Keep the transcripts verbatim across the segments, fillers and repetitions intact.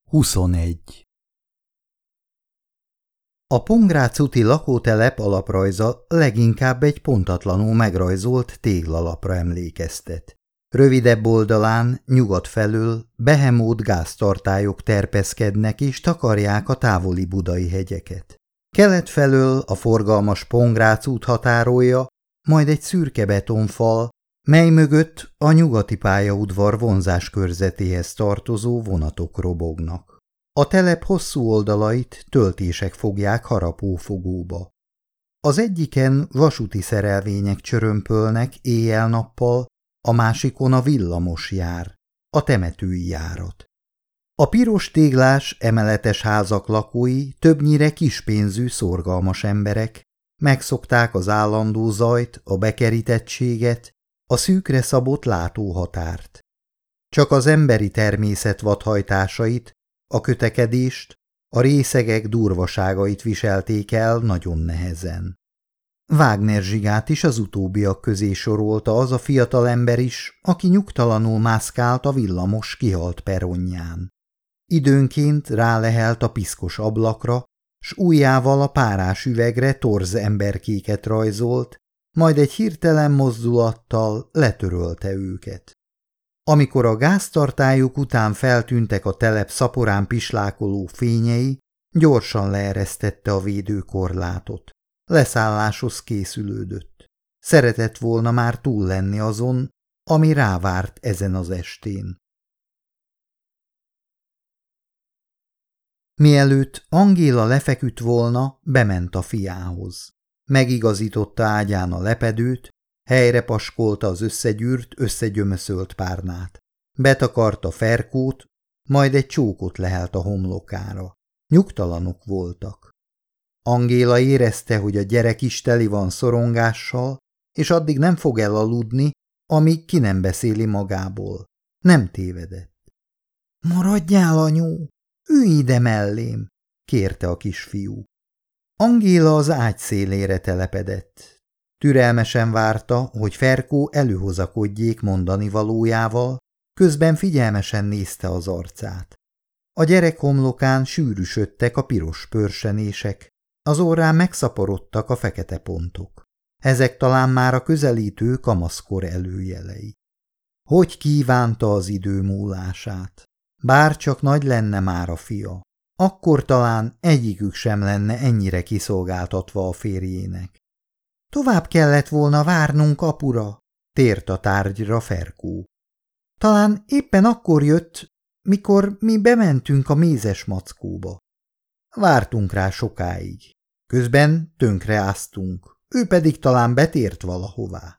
Huszonegy. A Pongrác úti lakótelep alaprajza leginkább egy pontatlanul megrajzolt téglalapra emlékeztet. Rövidebb oldalán, nyugat felől behemót gáztartályok terpeszkednek és takarják a távoli budai hegyeket. Kelet felől a forgalmas Pongrác út határolja, majd egy szürke betonfal, mely mögött a nyugati pályaudvar vonzás körzetéhez tartozó vonatok robognak. A telep hosszú oldalait töltések fogják harapófogóba. Az egyiken vasúti szerelvények csörömpölnek éjjel-nappal, a másikon a villamos jár, a temetői járat. A piros téglás emeletes házak lakói többnyire kispénzű, szorgalmas emberek, megszokták az állandó zajt, a bekerítettséget, a szűkre szabott látóhatárt. Csak az emberi természet vadhajtásait, a kötekedést, a részegek durvaságait viselték el nagyon nehezen. Wagner Zsigát is az utóbbiak közé sorolta az a fiatalember is, aki nyugtalanul mászkált a villamos kihalt perronján. Időnként rálehelt a piszkos ablakra, s ujjával a párás üvegre torz emberkéket rajzolt, majd egy hirtelen mozdulattal letörölte őket. Amikor a gáztartályok után feltűntek a telep szaporán pislákoló fényei, gyorsan leeresztette a védőkorlátot. Leszálláshoz készülődött. Szeretett volna már túl lenni azon, ami rávárt ezen az estén. Mielőtt Angéla lefeküdt volna, bement a fiához. Megigazította ágyán a lepedőt, helyre paskolta az összegyűrt, összegyömöszölt párnát. Betakarta Ferkót, majd egy csókot lehelt a homlokára. Nyugtalanok voltak. Angéla érezte, hogy a gyerek is teli van szorongással, és addig nem fog elaludni, amíg ki nem beszéli magából. Nem tévedett. – Maradjál, anyu! Ülj ide mellém! – kérte a kisfiú. Angéla az ágy szélére telepedett. Türelmesen várta, hogy Ferkó előhozakodjék mondani valójával, közben figyelmesen nézte az arcát. A gyerek homlokán sűrűsödtek a piros pörsenések, az orrán megszaporodtak a fekete pontok. Ezek talán már a közelítő kamaszkor előjelei. Hogy kívánta az idő múlását? Bár csak nagy lenne már a fia, akkor talán egyikük sem lenne ennyire kiszolgáltatva a férjének. Tovább kellett volna várnunk apura, tért a tárgyra Ferkó. Talán éppen akkor jött, mikor mi bementünk a mézes mackóba. Vártunk rá sokáig. Közben tönkreáztunk, ő pedig talán betért valahová.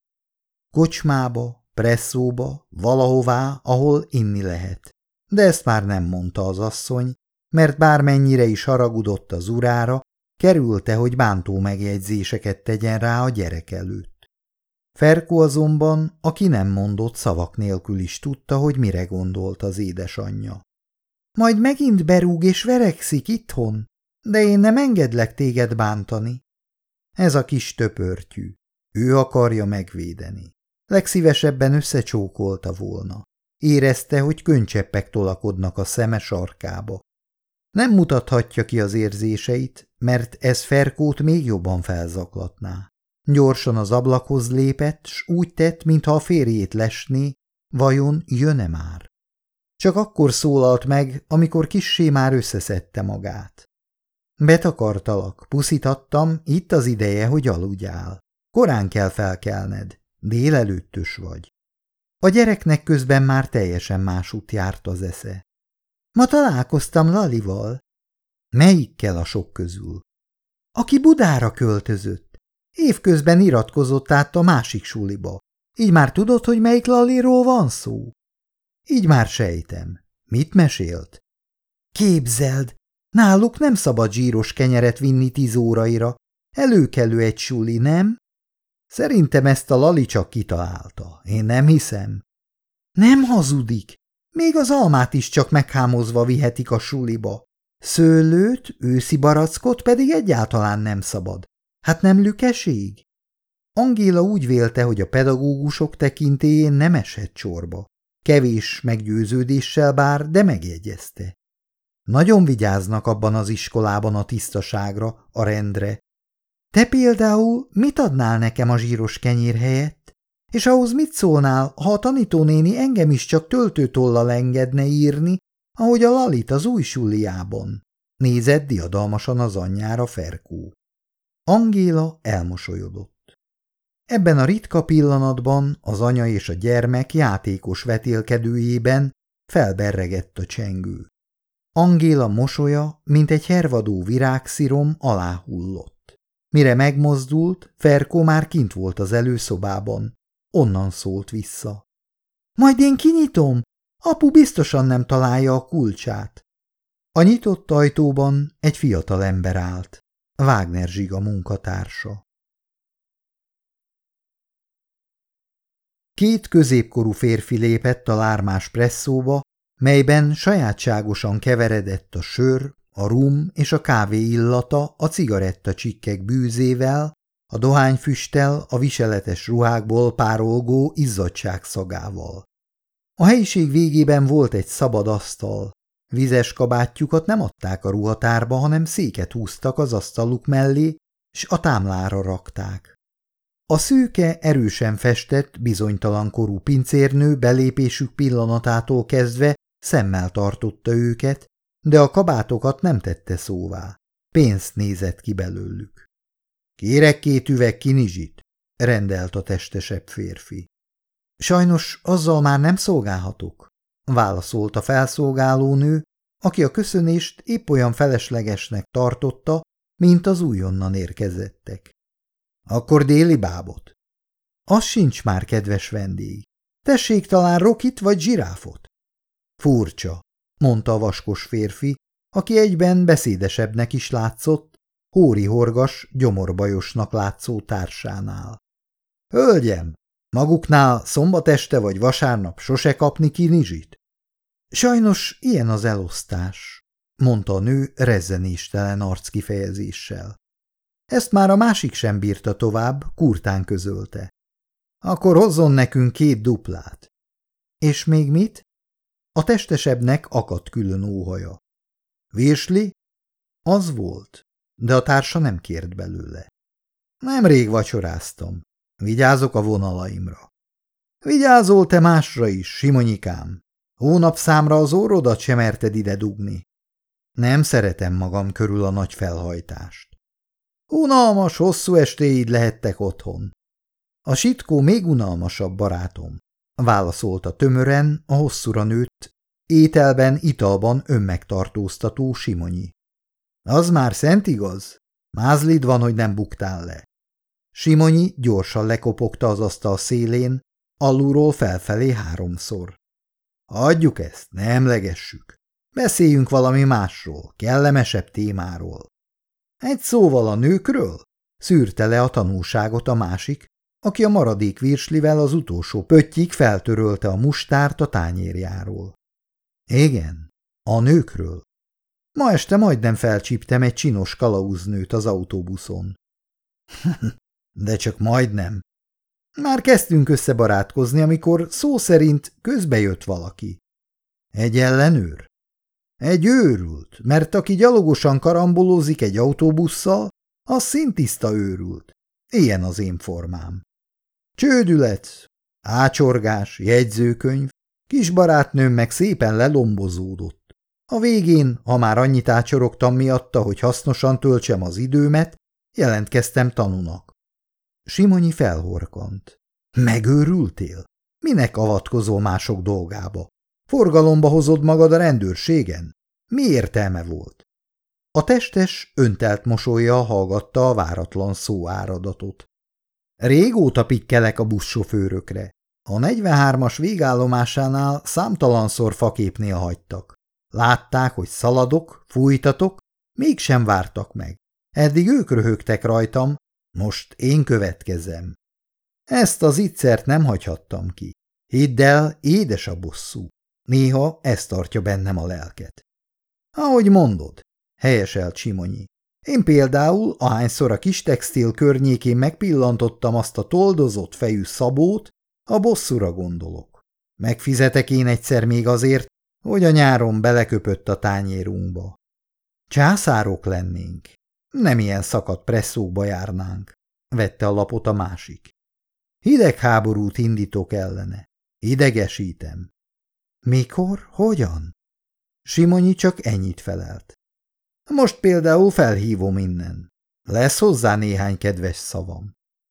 Kocsmába, presszóba, valahová, ahol inni lehet. De ezt már nem mondta az asszony, mert bármennyire is haragudott az urára, kerülte, hogy bántó megjegyzéseket tegyen rá a gyerek előtt. Ferkó azonban, aki nem mondott szavak nélkül is tudta, hogy mire gondolt az édesanyja. Majd megint berúg és verekszik itthon, de én nem engedlek téged bántani. Ez a kis töpörtyű. Ő akarja megvédeni. Legszívesebben összecsókolta volna. Érezte, hogy könycseppek tolakodnak a szeme sarkába. Nem mutathatja ki az érzéseit, mert ez Ferkót még jobban felzaklatná. Gyorsan az ablakhoz lépett, s úgy tett, mintha a férjét lesné, vajon jön-e már? Csak akkor szólalt meg, amikor kissé már összeszedte magát. Betakartalak, puszítattam, itt az ideje, hogy aludjál. Korán kell felkelned, délelőttös vagy. A gyereknek közben már teljesen másút járt az esze. Ma találkoztam Lalival. Melyikkel a sok közül? Aki Budára költözött. Évközben iratkozott át a másik suliba. Így már tudod, hogy melyik Laliról van szó? Így már sejtem. Mit mesélt? Képzeld, náluk nem szabad zsíros kenyeret vinni tíz óraira. Előkelő egy suli, nem? Szerintem ezt a Lali csak kitalálta. Én nem hiszem. Nem hazudik. Még az almát is csak meghámozva vihetik a suliba. Szőlőt, őszi barackot pedig egyáltalán nem szabad. Hát nem lükeség? Angéla úgy vélte, hogy a pedagógusok tekintélyén nem esett csorba. Kevés meggyőződéssel bár, de megjegyezte. Nagyon vigyáznak abban az iskolában a tisztaságra, a rendre. Te például mit adnál nekem a zsíros kenyér helyett? És ahhoz mit szólnál, ha a tanítónéni engem is csak töltőtollal engedne írni, ahogy a Lalit az új suliában? Nézett diadalmasan az anyjára Ferkó. Angéla elmosolyodott. Ebben a ritka pillanatban az anya és a gyermek játékos vetélkedőjében felberregett a csengő. Angéla mosolya, mint egy hervadó virágszirom, aláhullott. Mire megmozdult, Ferkó már kint volt az előszobában. Onnan szólt vissza. Majd én kinyitom, apu biztosan nem találja a kulcsát. A nyitott ajtóban egy fiatal ember állt, Wagner Zsiga munkatársa. Két középkorú férfi lépett a lármás presszóba, melyben sajátságosan keveredett a sör, a rum és a kávé illata a cigarettacsikkek bűzével, a dohányfüsttel, a viseletes ruhákból párolgó izzadság szagával. A helyiség végében volt egy szabad asztal. Vizes kabátjukat nem adták a ruhatárba, hanem széket húztak az asztaluk mellé, s a támlára rakták. A szőke, erősen festett, bizonytalan korú pincérnő belépésük pillanatától kezdve szemmel tartotta őket, de a kabátokat nem tette szóvá. Pénzt nézett ki belőlük. Kérek két üveg kinizsit, rendelt a testesebb férfi. Sajnos azzal már nem szolgálhatok, válaszolt a felszolgálónő, aki a köszönést épp olyan feleslegesnek tartotta, mint az újonnan érkezettek. Akkor déli bábot? Az sincs már, kedves vendég. Tessék talán rokit vagy zsiráfot? Furcsa, mondta a vaskos férfi, aki egyben beszédesebbnek is látszott, hóri-horgas, gyomorbajosnak látszó társánál. Hölgyem, maguknál szombat este vagy vasárnap sose kapni kinizsit? Sajnos ilyen az elosztás, mondta a nő rezzenéstelen arckifejezéssel. Ezt már a másik sem bírta tovább, kurtán közölte. Akkor hozzon nekünk két duplát. És még mit? A testesebbnek akadt külön óhaja. Virsli? Az volt, de a társa nem kért belőle. Nemrég vacsoráztam. Vigyázok a vonalaimra. Vigyázol te másra is, Simonyikám. Hónapszámra az orrodat sem merted ide dugni. Nem szeretem magam körül a nagy felhajtást. Unalmas, hosszú estéid lehettek otthon. A sitkó még unalmasabb, barátom, válaszolta tömören a hosszúra nőtt, ételben, italban önmegtartóztató Simonyi. Az már szent igaz? Mázlid van, hogy nem buktál le. Simonyi gyorsan lekopogta az asztal szélén, alulról felfelé háromszor. Hagyjuk ezt, ne emlegessük. Beszéljünk valami másról, kellemesebb témáról. Egy szóval a nőkről? Szűrte le a tanulságot a másik, aki a maradék virslivel az utolsó pöttyig feltörölte a mustárt a tányérjáról. Igen, a nőkről. Ma este majdnem felcsíptem egy csinos kalauznőt az autóbuszon. De csak majdnem. Már kezdtünk összebarátkozni, amikor szó szerint közbejött valaki. Egy ellenőr? Egy őrült, mert aki gyalogosan karambolózik egy autóbusszal, az szintiszta őrült. Ilyen az én formám. Csődület, ácsorgás, jegyzőkönyv, kis barátnőm meg szépen lelombozódott. A végén, ha már annyit ácsorogtam miatta, hogy hasznosan töltsem az időmet, jelentkeztem tanunak. Simonyi felhorkant. Megőrültél? Minek avatkozol mások dolgába? Forgalomba hozod magad a rendőrségen? Mi értelme volt? A testes öntelt mosollyal hallgatta a váratlan szóáradatot. Régóta pikkelek a buszsofőrökre. A negyvenhármas végállomásánál számtalanszor faképnél hagytak. Látták, hogy szaladok, fújtatok, mégsem vártak meg. Eddig ők röhögtek rajtam, most én következem. Ezt az ittszert nem hagyhattam ki. Hidd el, édes a bosszú. Néha ez tartja bennem a lelket. Ahogy mondod, helyeselt Simonyi. Én például, ahányszor a kis textil környékén megpillantottam azt a toldozott fejű Szabót, a bosszúra gondolok. Megfizetek én egyszer még azért, hogy a nyáron beleköpött a tányérunkba. Császárok lennénk. Nem ilyen szakadt presszókba járnánk, vette a lapot a másik. Hidegháborút indítok ellene. Idegesítem. Mikor? Hogyan? Simonyi csak ennyit felelt. Most például felhívom innen. Lesz hozzá néhány kedves szavam.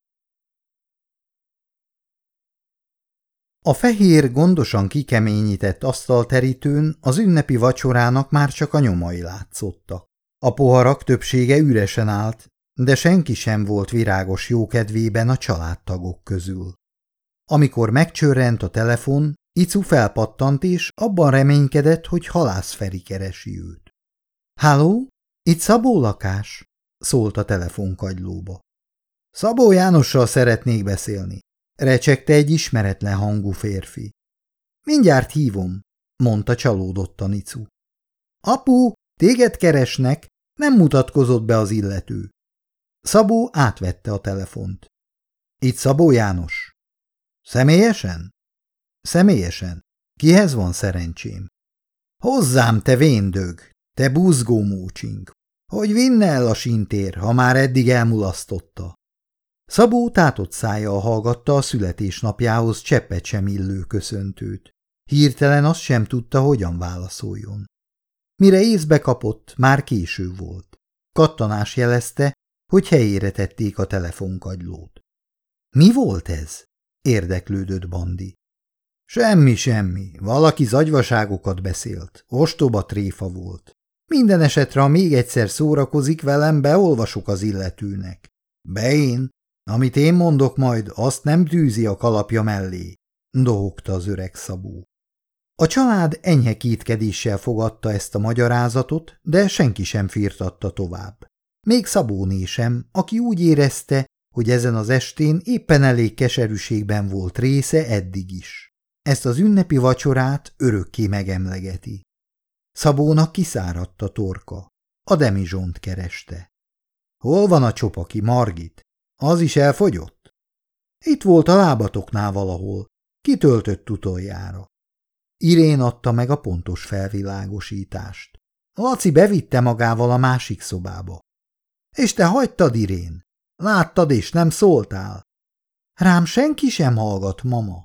A fehér, gondosan kikeményített asztalterítőn az ünnepi vacsorának már csak a nyomai látszottak. A poharak többsége üresen állt, de senki sem volt virágos jókedvében a családtagok közül. Amikor megcsörrent a telefon, Icu felpattant és abban reménykedett, hogy Halász Feri keresi őt. – Halló? Itt Szabó lakás? – szólt a telefonkagylóba. – Szabó Jánossal szeretnék beszélni – recsegte egy ismeretlen hangú férfi. – Mindjárt hívom – mondta csalódottan Icu. – Apu, téged keresnek, nem mutatkozott be az illető. Szabó átvette a telefont. – Itt Szabó János. – Személyesen? – Személyesen. Kihez van szerencsém? – Hozzám, te véndög, te buzgó mócsink. Hogy vinne el a sintér, ha már eddig elmulasztotta? Szabó tátott szájjal hallgatta a születésnapjához cseppet sem illő köszöntőt. Hirtelen azt sem tudta, hogyan válaszoljon. Mire észbe kapott, már késő volt. Kattanás jelezte, hogy helyére tették a telefonkagylót. – Mi volt ez? – érdeklődött Bandi. – Semmi, semmi. Valaki zagyvaságokat beszélt. Ostoba tréfa volt. Minden esetre, ha még egyszer szórakozik velem, beolvasok az illetőnek. Be én. Amit én mondok majd, azt nem tűzi a kalapja mellé, dohogta az öreg Szabó. A család enyhe kétkedéssel fogadta ezt a magyarázatot, de senki sem firtatta tovább. Még Szabóné sem, aki úgy érezte, hogy ezen az estén éppen elég keserűségben volt része eddig is. Ezt az ünnepi vacsorát örökké megemlegeti. Szabónak kiszáradt a torka. A demizsont kereste. Hol van a csopaki, Margit? Az is elfogyott? Itt volt a lábatoknál valahol. Kitöltött utoljára. Irén adta meg a pontos felvilágosítást. Laci bevitte magával a másik szobába. És te hagytad, Irén? Láttad és nem szóltál? Rám senki sem hallgat, mama.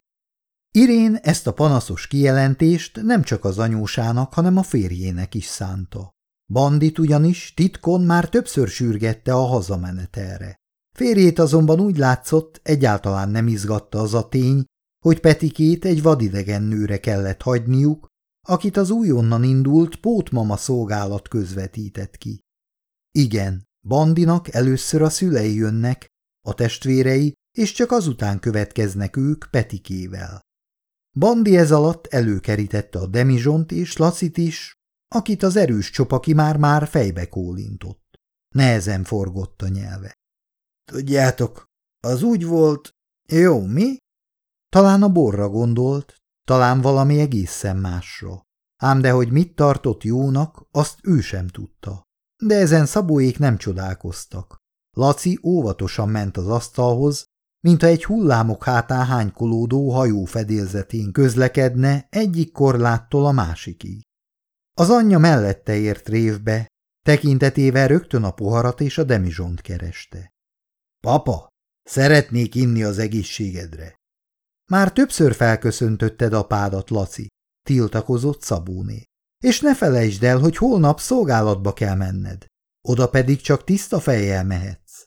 Irén ezt a panaszos kijelentést nem csak az anyósának, hanem a férjének is szánta. Bandit ugyanis titkon már többször sürgette a hazamenetelre. Férjét azonban úgy látszott, egyáltalán nem izgatta az a tény, hogy Petikét egy vadidegen nőre kellett hagyniuk, akit az újonnan indult pótmama szolgálat közvetített ki. Igen, Bandinak először a szülei jönnek, a testvérei, és csak azután következnek ők Petikével. Bandi ez alatt előkerítette a demizsont és Lacit is, akit az erős csopaki már-már fejbe kólintott. Nehezen forgott a nyelve. Tudjátok, az úgy volt... Jó, mi? Talán a borra gondolt, talán valami egészen másra. Ám de hogy mit tartott jónak, azt ő sem tudta. De ezen Szabóék nem csodálkoztak. Laci óvatosan ment az asztalhoz, mintha egy hullámok hátán hánykolódó hajó fedélzetén közlekedne egyik korláttól a másikig. Az anyja mellette ért révbe, tekintetével rögtön a poharat és a demizsont kereste. Papa, szeretnék inni az egészségedre. Már többször felköszöntötted apádat, Laci, tiltakozott Szabóné. És ne felejtsd el, hogy holnap szolgálatba kell menned. Oda pedig csak tiszta fejjel mehetsz.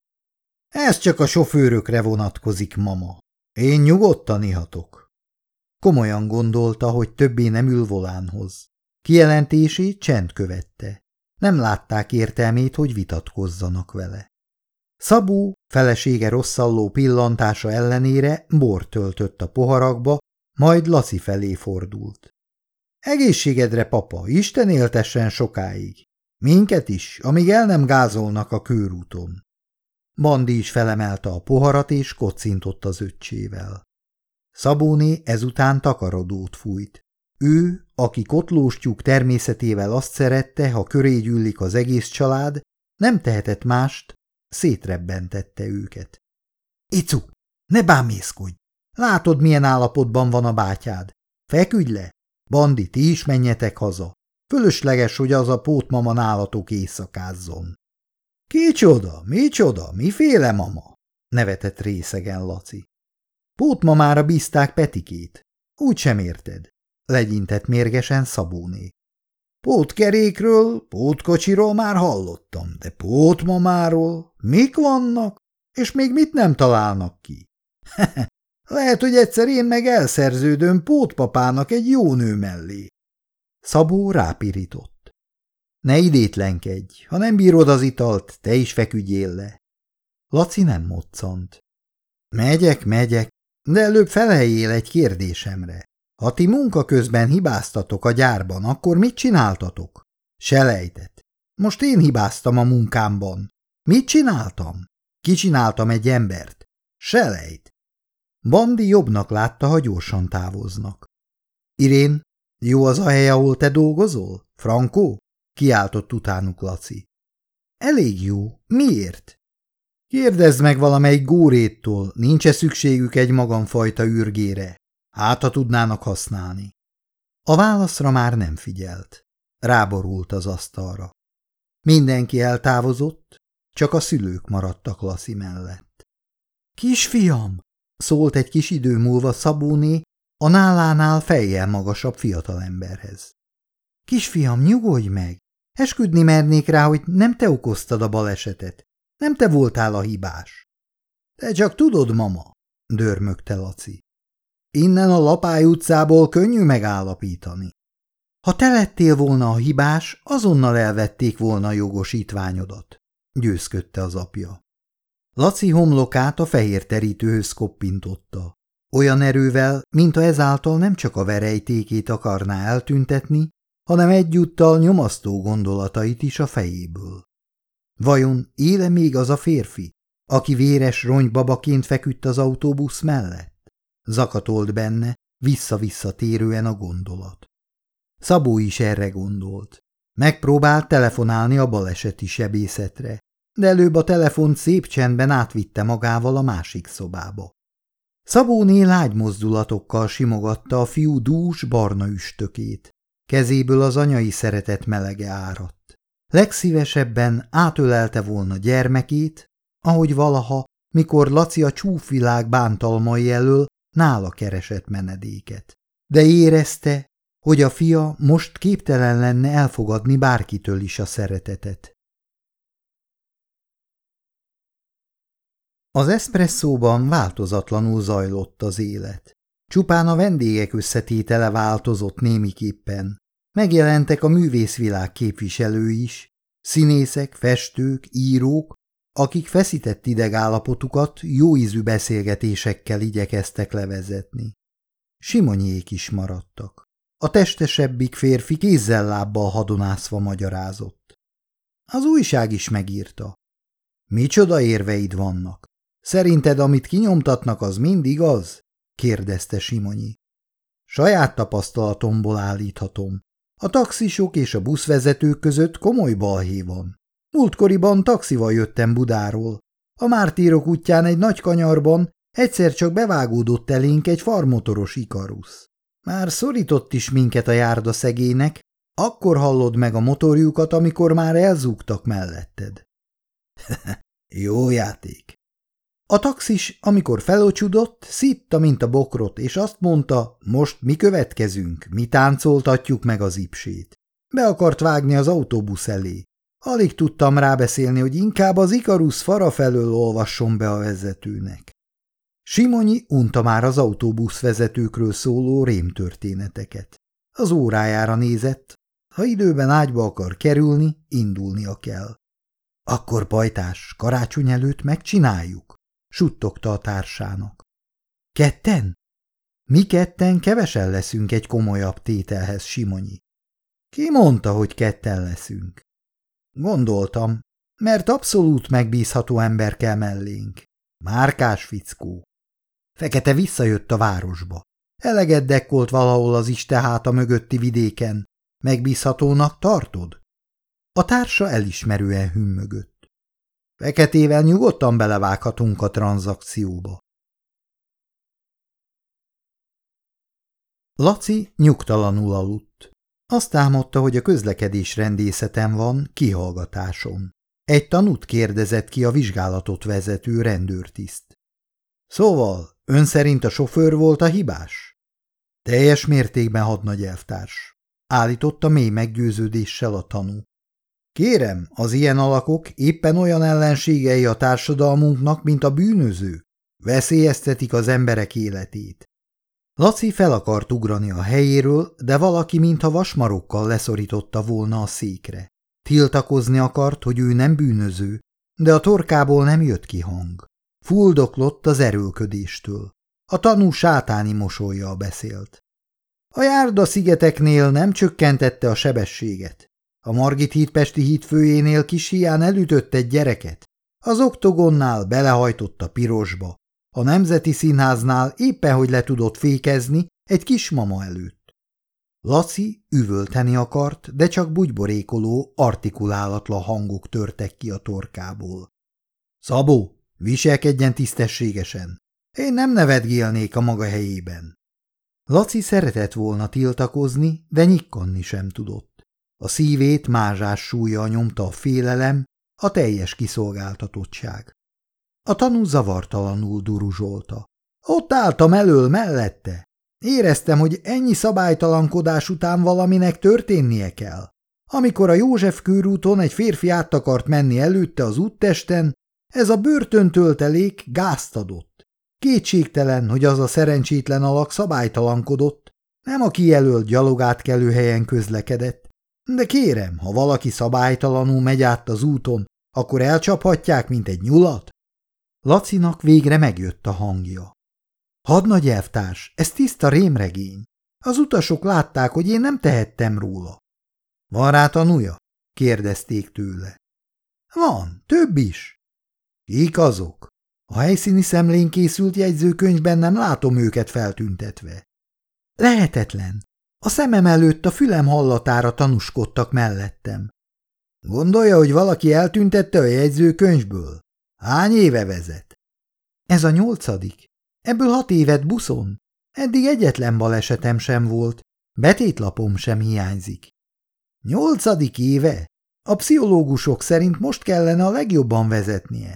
Ez csak a sofőrökre vonatkozik, mama. Én nyugodtan ihatok. Komolyan gondolta, hogy többé nem ül volánhoz. Kijelentését csend követte. Nem látták értelmét, hogy vitatkozzanak vele. Szabó felesége rosszalló pillantása ellenére bort töltött a poharakba, majd Laci felé fordult. Egészségedre, papa, Isten éltessen sokáig. Minket is, amíg el nem gázolnak a körúton. Bandi is felemelte a poharat és kocintott az öccsével. Szabóné ezután takarodót fújt. Ő, aki kotlós tyúk természetével azt szerette, ha köré gyűlik az egész család, nem tehetett mást, szétrebbentette őket. Icu, ne bámészkodj! Látod, milyen állapotban van a bátyád. Feküdj le! Bandi, ti is menjetek haza. Fölösleges, hogy az a pótmama nálatok éjszakázzon. Kicsoda, micsoda, miféle mama? Nevetett részegen Laci. Pótmamára bízták Petikét. Úgy sem érted, legyintett mérgesen Szabóné. Pótkerékről, pótkocsiról már hallottam, de pótmamáról mik vannak, és még mit nem találnak ki? Lehet, hogy egyszer én meg elszerződöm pótpapának egy jó nő mellé. Szabó rápirított. Ne idétlenkedj, ha nem bírod az italt, te is feküdjél le. Laci nem moccant. Megyek, megyek, de előbb feleljél egy kérdésemre. Ha ti munka közben hibáztatok a gyárban, akkor mit csináltatok? Selejtet. Most én hibáztam a munkámban. Mit csináltam? Kicsináltam egy embert. Selejt. Bandi jobbnak látta, ha gyorsan távoznak. Irén, jó az a hely, ahol te dolgozol? Frankó? Kiáltott utánuk Laci. Elég jó. Miért? Kérdezd meg valamelyik góréttól, nincs-e szükségük egy magamfajta ürgére? Hát, ha tudnának használni. A válaszra már nem figyelt. Ráborult az asztalra. Mindenki eltávozott, csak a szülők maradtak Laci mellett. Kisfiam, szólt egy kis idő múlva Szabóné a nálánál fejjel magasabb fiatalemberhez. Kisfiam, nyugodj meg! Esküdni mernék rá, hogy nem te okoztad a balesetet. Nem te voltál a hibás. Te csak tudod, mama, dörmögte Laci. Innen a Lapály utcából könnyű megállapítani. Ha te lettél volna a hibás, azonnal elvették volna a jogosítványodat, győzködte az apja. Laci homlokát a fehér terítőhöz koppintotta. Olyan erővel, mintha ezáltal nem csak a verejtékét akarná eltüntetni, hanem egyúttal nyomasztó gondolatait is a fejéből. Vajon éle még az a férfi, aki véres rongybabaként feküdt az autóbusz mellett? Zakatolt benne, vissza-vissza térően a gondolat. Szabó is erre gondolt. Megpróbált telefonálni a baleseti sebészetre, de előbb a telefont szép csendben átvitte magával a másik szobába. Szabóné lágy mozdulatokkal simogatta a fiú dús barna üstökét. Kezéből az anyai szeretet melege áradt. Legszívesebben átölelte volna gyermekét, ahogy valaha, mikor Laci a csúfvilág bántalmai elől nála keresett menedéket. De érezte, hogy a fia most képtelen lenne elfogadni bárkitől is a szeretetet. Az eszpresszóban változatlanul zajlott az élet. Csupán a vendégek összetétele változott némiképpen. Megjelentek a művészvilág képviselői is, színészek, festők, írók, akik feszített idegállapotukat jóízű beszélgetésekkel igyekeztek levezetni. Simonyék is maradtak. A testesebbik férfi kézzel-lábbal hadonászva magyarázott. Az újság is megírta. Micsoda érveid vannak? Szerinted, amit kinyomtatnak, az mind igaz? Kérdezte Simonyi. Saját tapasztalatomból állíthatom. A taxisok és a buszvezetők között komoly balhé van. Múltkoriban taxival jöttem Budáról. A Mártírok útján egy nagy kanyarban egyszer csak bevágódott elénk egy farmotoros Ikarusz. Már szorított is minket a járda szegének, akkor hallod meg a motorjukat, amikor már elzúgtak melletted. Jó játék. A taxis, amikor felocsudott, szitta, mint a bokrot, és azt mondta, most mi következünk, mi táncoltatjuk meg az ipsét. Be akart vágni az autóbusz elé. Alig tudtam rábeszélni, hogy inkább az Ikarusz fara felől olvasson be a vezetőnek. Simonyi unta már az autóbuszvezetőkről szóló rémtörténeteket. Az órájára nézett, ha időben ágyba akar kerülni, indulnia kell. Akkor, pajtás, karácsony előtt megcsináljuk, suttogta a társának. Ketten? Mi ketten kevesen leszünk egy komolyabb tételhez, Simonyi. Ki mondta, hogy ketten leszünk? Gondoltam, mert abszolút megbízható ember kell mellénk. Márkás fickó. Fekete visszajött a városba. Eleget dekkolt valahol az isteháta mögötti vidéken. Megbízhatónak tartod? A társa elismerően hümmögött. Feketével nyugodtan belevághatunk a tranzakcióba. Laci nyugtalanul aludt. Azt álmodta, hogy a közlekedés rendészeten van, kihallgatáson. Egy tanút kérdezett ki a vizsgálatot vezető rendőrtiszt. Szóval, ön szerint a sofőr volt a hibás? Teljes mértékben, hadnagy elvtárs, állította mély meggyőződéssel a tanú. Kérem, az ilyen alakok éppen olyan ellenségei a társadalmunknak, mint a bűnözők. Veszélyeztetik az emberek életét. Laci fel akart ugrani a helyéről, de valaki mintha vasmarokkal leszorította volna a székre. Tiltakozni akart, hogy ő nem bűnöző, de a torkából nem jött ki hang. Fuldoklott az erőlködéstől. A tanú sátáni mosollyal beszélt. A Járda-szigeteknél nem csökkentette a sebességet. A Margit híd Pesti híd főjénél kis híján elütött egy gyereket. Az Oktogonnál belehajtott a pirosba. A Nemzeti Színháznál éppen hogy le tudott fékezni egy kismama előtt. Laci üvölteni akart, de csak bugyborékoló, artikulálatlan hangok törtek ki a torkából. Szabó, viselkedjen tisztességesen. Én nem nevetgélnék a maga helyében. Laci szeretett volna tiltakozni, de nyikkanni sem tudott. A szívét mázsás súlya nyomta a félelem, a teljes kiszolgáltatottság. A tanú zavartalanul duruzsolta. Ott álltam elől mellette. Éreztem, hogy ennyi szabálytalankodás után valaminek történnie kell. Amikor a József körúton egy férfi át akart menni előtte az úttesten, ez a börtöntöltelék gázt adott. Kétségtelen, hogy az a szerencsétlen alak szabálytalankodott, nem a kijelölt gyalogátkelő helyen közlekedett. De kérem, ha valaki szabálytalanul megy át az úton, akkor elcsaphatják, mint egy nyulat? Lacinak végre megjött a hangja. Hadnagy elvtárs, ez tiszta rémregény. Az utasok látták, hogy én nem tehettem róla. Van rá tanúja? Kérdezték tőle. Van, több is. Kik azok? A helyszíni szemlén készült jegyzőkönyvben nem látom őket feltüntetve. Lehetetlen. A szemem előtt a fülem hallatára tanúskodtak mellettem. Gondolja, hogy valaki eltüntette a jegyzőkönyvből? Hány éve vezet? Ez a nyolcadik. Ebből hat évet buszon. Eddig egyetlen balesetem sem volt. Betétlapom sem hiányzik. Nyolcadik éve? A pszichológusok szerint most kellene a legjobban vezetnie.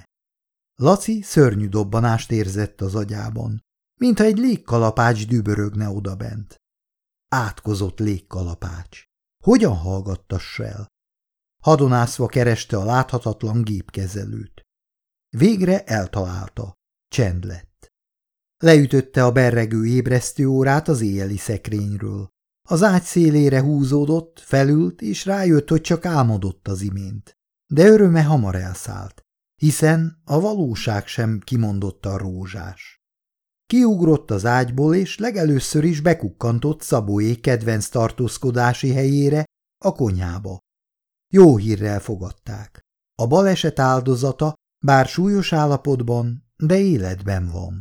Laci szörnyű dobbanást érzett az agyában, mintha egy légkalapács dübörögne odabent. Átkozott légkalapács. Hogyan hallgattassa el? Hadonászva kereste a láthatatlan gépkezelőt. Végre eltalálta. Csend lett. Leütötte a berregő ébresztőórát az éjjeli szekrényről. Az ágy szélére húzódott, felült, és rájött, hogy csak álmodott az imént. De öröme hamar elszállt, hiszen a valóság sem kimondottan rózsás. Kiugrott az ágyból, és legelőször is bekukkantott Szabóék kedvenc tartózkodási helyére, a konyhába. Jó hírrel fogadták. A baleset áldozata, bár súlyos állapotban, de életben van.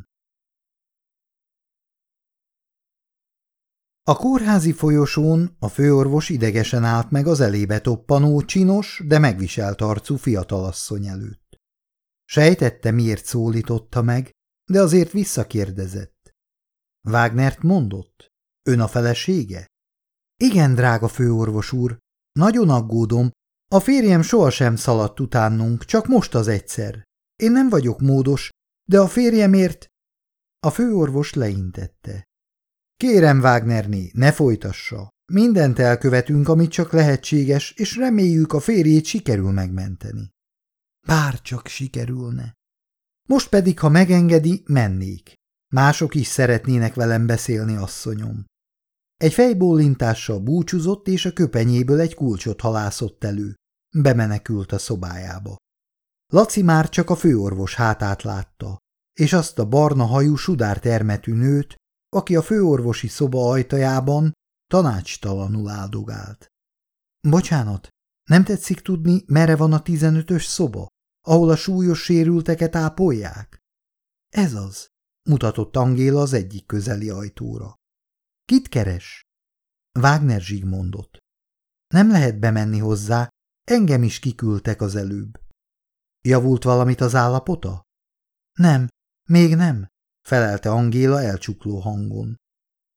A kórházi folyosón a főorvos idegesen állt meg az elébe toppanó, csinos, de megviselt arcú fiatalasszony előtt. Sejtette, miért szólította meg, de azért visszakérdezett. Wagnert mondott? Ön a felesége? Igen, drága főorvos úr, nagyon aggódom, a férjem sohasem szaladt utánunk, csak most az egyszer. Én nem vagyok módos, de a férjemért... A főorvos leintette. Kérem, Wagnerné, ne folytassa. Mindent elkövetünk, amit csak lehetséges, és reméljük, a férjét sikerül megmenteni. Bár csak sikerülne. Most pedig, ha megengedi, mennék. Mások is szeretnének velem beszélni, asszonyom. Egy fejbólintással búcsúzott, és a köpenyéből egy kulcsot halászott elő. Bemenekült a szobájába. Laci már csak a főorvos hátát látta, és azt a barna hajú sudártermetű nőt, aki a főorvosi szoba ajtajában tanácstalanul áldogált. Bocsánat, nem tetszik tudni, merre van a tizenötös szoba, ahol a súlyos sérülteket ápolják? Ez az, mutatott Angéla az egyik közeli ajtóra. Kit keres? Wagner Zsigmondot. Nem lehet bemenni hozzá, engem is kiküldtek az előbb. Javult valamit az állapota? Nem, még nem, felelte Angéla elcsukló hangon.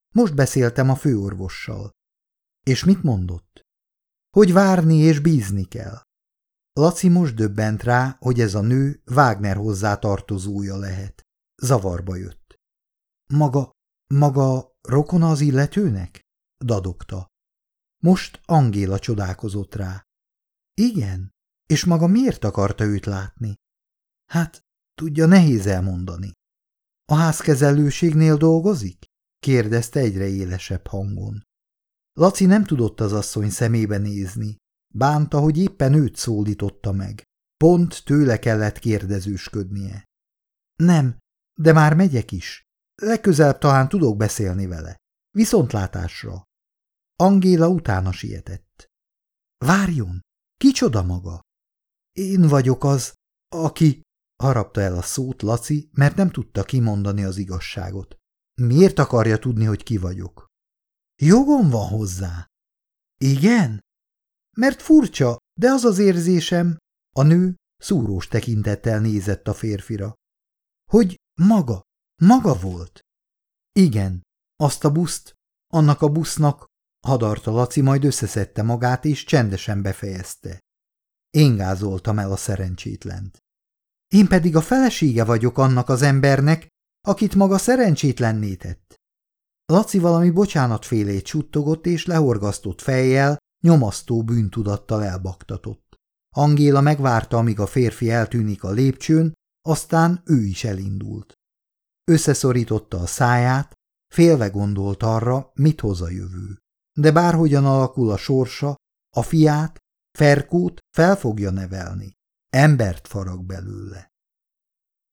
Most beszéltem a főorvossal. És mit mondott? Hogy várni és bízni kell. Laci most döbbent rá, hogy ez a nő Wagner hozzátartozója lehet. Zavarba jött. Maga, maga rokona az illetőnek? Dadogta. Most Angéla csodálkozott rá. Igen, és maga miért akarta őt látni? Hát, tudja, nehéz elmondani. A házkezelőségnél dolgozik? Kérdezte egyre élesebb hangon. Laci nem tudott az asszony szemébe nézni. Bánta, hogy éppen őt szólította meg. Pont tőle kellett kérdezősködnie. Nem, de már megyek is. Legközelebb talán tudok beszélni vele. Viszontlátásra. Angéla utána sietett. Várjon! Kicsoda maga? Én vagyok az, aki... Harapta el a szót Laci, mert nem tudta kimondani az igazságot. Miért akarja tudni, hogy ki vagyok? Jogom van hozzá. Igen? Mert furcsa, de az az érzésem, a nő szúrós tekintettel nézett a férfira. Hogy maga, maga volt? Igen, azt a buszt, annak a busznak, hadarta Laci, majd összeszedte magát és csendesen befejezte. Én gázoltam el a szerencsétlent. Én pedig a felesége vagyok annak az embernek, akit maga szerencsétlenné tett. Laci valami bocsánatfélét suttogott és lehorgasztott fejjel, nyomasztó bűntudattal elbaktatott. Angéla megvárta, amíg a férfi eltűnik a lépcsőn, aztán ő is elindult. Összeszorította a száját, félve gondolt arra, mit hoz a jövő. De bárhogyan alakul a sorsa, a fiát, Ferkót fel fogja nevelni. Embert farag belőle.